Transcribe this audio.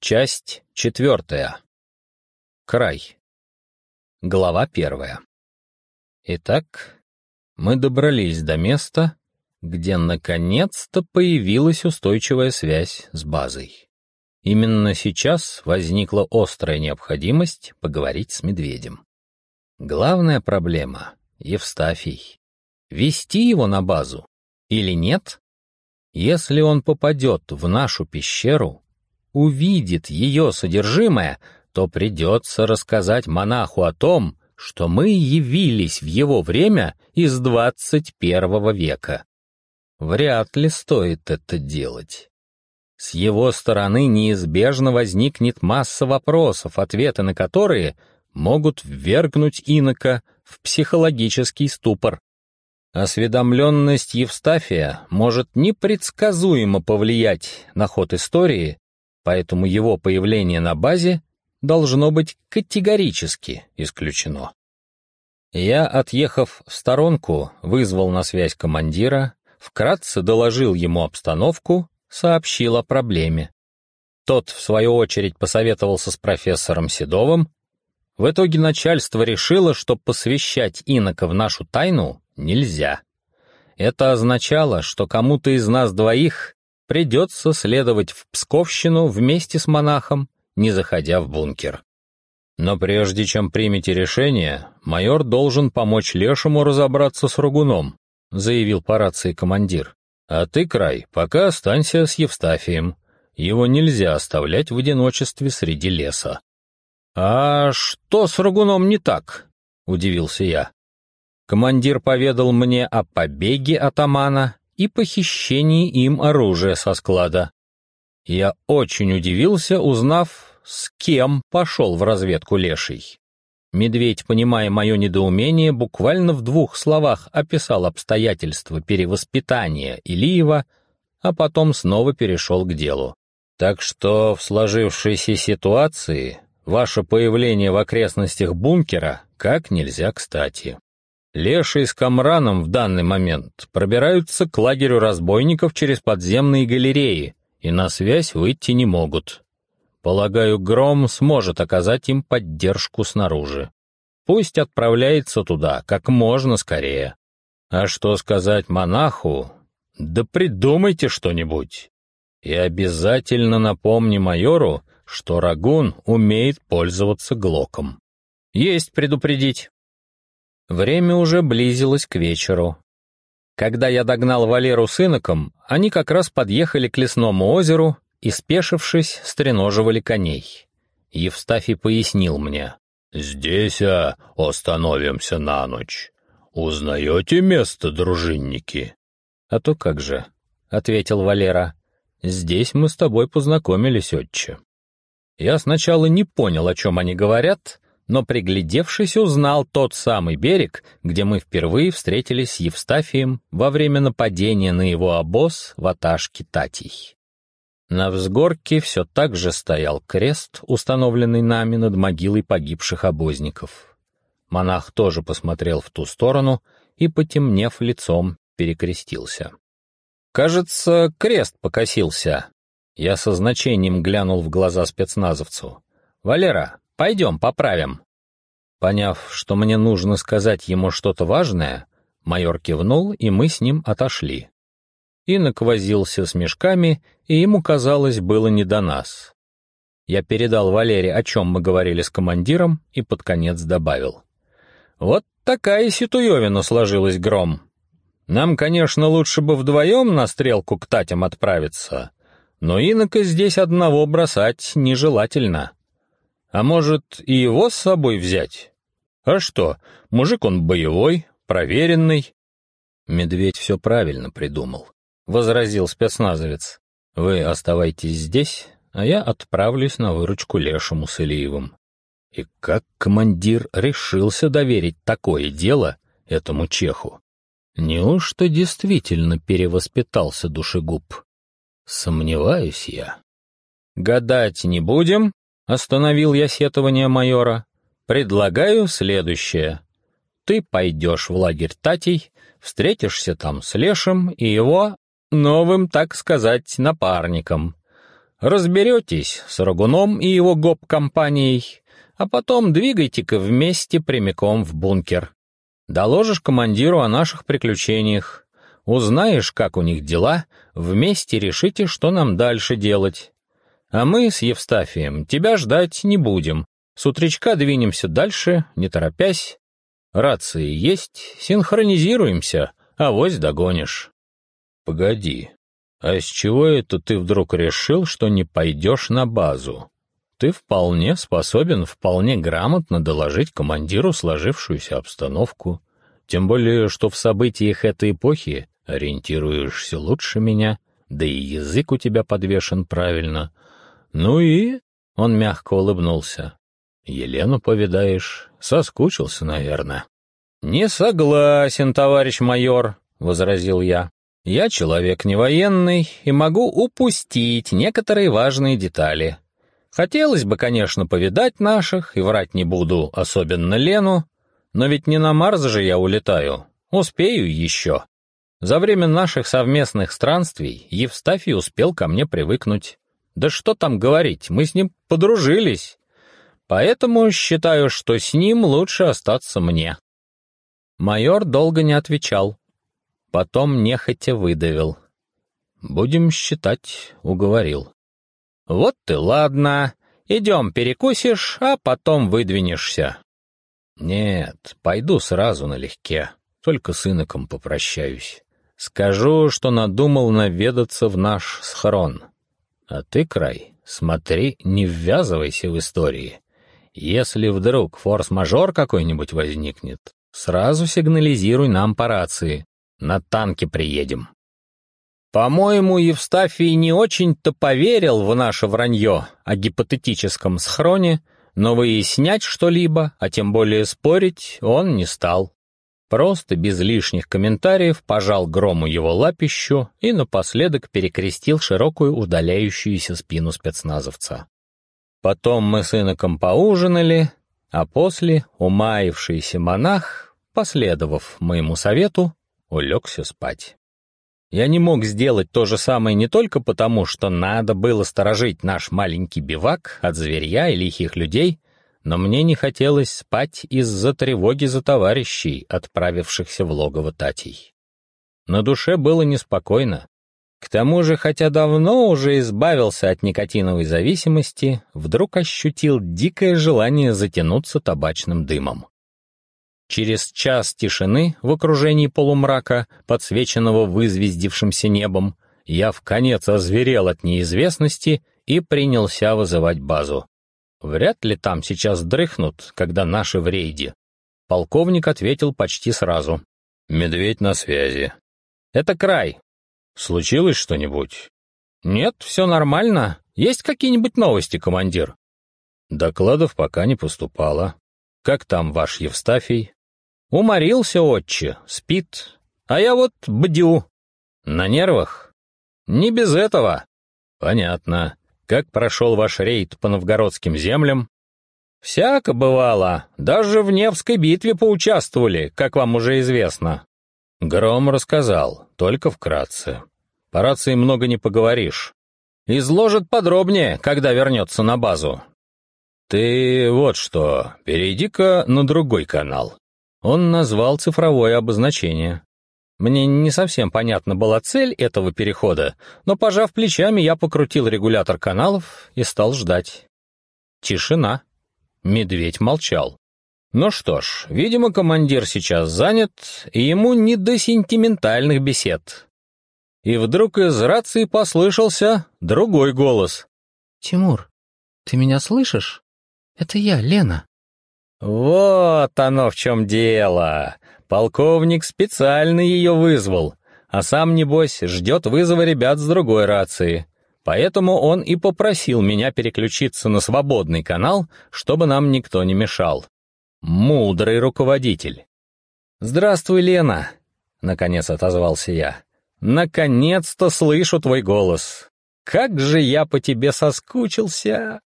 Часть 4. Край. Глава 1. Итак, мы добрались до места, где наконец-то появилась устойчивая связь с базой. Именно сейчас возникла острая необходимость поговорить с медведем. Главная проблема — Евстафий. Вести его на базу или нет? Если он попадет в нашу пещеру, увидит ее содержимое, то придется рассказать монаху о том, что мы явились в его время из 21 века. Вряд ли стоит это делать. С его стороны неизбежно возникнет масса вопросов, ответы на которые могут ввергнуть инока в психологический ступор. Осведомленность Евстафия может непредсказуемо повлиять на ход истории, поэтому его появление на базе должно быть категорически исключено. Я, отъехав в сторонку, вызвал на связь командира, вкратце доложил ему обстановку, сообщил о проблеме. Тот, в свою очередь, посоветовался с профессором Седовым. В итоге начальство решило, что посвящать инока в нашу тайну нельзя. Это означало, что кому-то из нас двоих придется следовать в Псковщину вместе с монахом, не заходя в бункер. Но прежде чем примете решение, майор должен помочь Лешему разобраться с Рагуном, заявил по рации командир. А ты, Край, пока останься с Евстафием. Его нельзя оставлять в одиночестве среди леса. «А что с Рагуном не так?» — удивился я. Командир поведал мне о побеге атамана и похищении им оружия со склада. Я очень удивился, узнав, с кем пошел в разведку Леший. Медведь, понимая мое недоумение, буквально в 2 словах описал обстоятельства перевоспитания Илиева, а потом снова перешел к делу. Так что в сложившейся ситуации ваше появление в окрестностях бункера как нельзя кстати. Леший с Камраном в данный момент пробираются к лагерю разбойников через подземные галереи и на связь выйти не могут. Полагаю, Гром сможет оказать им поддержку снаружи. Пусть отправляется туда как можно скорее. А что сказать монаху? Да придумайте что-нибудь. И обязательно напомни майору, что Рагун умеет пользоваться глоком. Есть предупредить. Время уже близилось к вечеру. Когда я догнал Валеру с иноком, они как раз подъехали к лесному озеру и, спешившись, стреноживали коней. Евстафий пояснил мне. «Здесь остановимся на ночь. Узнаете место, дружинники?» «А то как же», — ответил Валера. «Здесь мы с тобой познакомились, отче». Я сначала не понял, о чем они говорят, но, приглядевшись, узнал тот самый берег, где мы впервые встретились с Евстафием во время нападения на его обоз ватажки Татей. На взгорке все так же стоял крест, установленный нами над могилой погибших обозников. Монах тоже посмотрел в ту сторону и, потемнев лицом, перекрестился. «Кажется, крест покосился». Я со значением глянул в глаза спецназовцу. «Валера, пойдем поправим». Поняв, что мне нужно сказать ему что-то важное, майор кивнул, и мы с ним отошли. Инок возился с мешками, и ему, казалось, было не до нас. Я передал Валере, о чем мы говорили с командиром, и под конец добавил. «Вот такая ситуевина сложилась, Гром. Нам, конечно, лучше бы вдвоем на стрелку к Татям отправиться, но инока здесь одного бросать нежелательно. А может, и его с собой взять? А что, мужик он боевой, проверенный». «Медведь все правильно придумал», — возразил спецназовец. «Вы оставайтесь здесь, а я отправлюсь на выручку Лешему с Илиевым». И как командир решился доверить такое дело этому чеху? Неужто действительно перевоспитался душегуб? Сомневаюсь я. «Гадать не будем», — остановил я сетование майора. «Предлагаю следующее. Ты пойдешь в лагерь Татей, встретишься там с Лешем и его новым, так сказать, напарником. Разберетесь с Рагуном и его гоп-компанией, а потом двигайте-ка вместе прямиком в бункер. Доложишь командиру о наших приключениях, узнаешь, как у них дела, вместе решите, что нам дальше делать. А мы с Евстафием тебя ждать не будем. С утречка двинемся дальше, не торопясь. Рации есть, синхронизируемся, авось догонишь. Погоди, а с чего это ты вдруг решил, что не пойдешь на базу? Ты вполне способен вполне грамотно доложить командиру сложившуюся обстановку, тем более, что в событиях этой эпохи ориентируешься лучше меня, да и язык у тебя подвешен правильно. Ну и... Он мягко улыбнулся. Елену повидаешь, соскучился, наверное. «Не согласен, товарищ майор», — возразил я. «Я человек не военный и могу упустить некоторые важные детали. Хотелось бы, конечно, повидать наших, и врать не буду, особенно Лену, но ведь не на Марс же я улетаю, успею еще. За время наших совместных странствий Евстафий успел ко мне привыкнуть. Да что там говорить, мы с ним подружились, поэтому считаю, что с ним лучше остаться мне». Майор долго не отвечал, потом нехотя выдавил. «Будем считать, уговорил». «Вот ты ладно, идем перекусишь, а потом выдвинешься». «Нет, пойду сразу налегке, только с иноком попрощаюсь. Скажу, что надумал наведаться в наш схрон. А ты, Край, смотри, не ввязывайся в истории. Если вдруг форс-мажор какой-нибудь возникнет, сразу сигнализируй нам по рации, на танке приедем». По-моему, Евстафий не очень-то поверил в наше вранье о гипотетическом схроне, но выяснять что-либо, а тем более спорить, он не стал. Просто без лишних комментариев пожал Грому его лапищу и напоследок перекрестил широкую удаляющуюся спину спецназовца. Потом мы с иноком поужинали, а после умаившийся монах, последовав моему совету, улегся спать. Я не мог сделать то же самое не только потому, что надо было сторожить наш маленький бивак от зверья и лихих людей, но мне не хотелось спать из-за тревоги за товарищей, отправившихся в логово Татей. На душе было неспокойно. К тому же, хотя давно уже избавился от никотиновой зависимости, вдруг ощутил дикое желание затянуться табачным дымом. Через час тишины в окружении полумрака, подсвеченного вызвездившимся небом, я вконец озверел от неизвестности и принялся вызывать базу. Вряд ли там сейчас дрыхнут, когда наши в рейде. Полковник ответил почти сразу. «Медведь на связи». «Это Край. Случилось что-нибудь?» «Нет, все нормально. Есть какие-нибудь новости, командир?» «Докладов пока не поступало. Как там ваш Евстафий?» «Уморился, отче, спит. А я вот бдю». «На нервах?» «Не без этого». «Понятно. Как прошел ваш рейд по новгородским землям?» «Всяко бывало. Даже в Невской битве поучаствовали, как вам уже известно». Гром рассказал, только вкратце. По рации много не поговоришь. Изложит подробнее, когда вернется на базу. «Ты вот что, перейди-ка на другой канал». Он назвал цифровое обозначение. Мне не совсем понятна была цель этого перехода, но, пожав плечами, я покрутил регулятор каналов и стал ждать. Тишина. Медведь молчал. Ну что ж, видимо, командир сейчас занят, и ему не до сентиментальных бесед. И вдруг из рации послышался другой голос. «Тимур, ты меня слышишь? Это я, Лена». Вот оно в чем дело. Полковник специально ее вызвал, а сам, небось, ждет вызова ребят с другой рации. Поэтому он и попросил меня переключиться на свободный канал, чтобы нам никто не мешал. Мудрый руководитель. «Здравствуй, Лена», — наконец отозвался я. «Наконец-то слышу твой голос. Как же я по тебе соскучился!»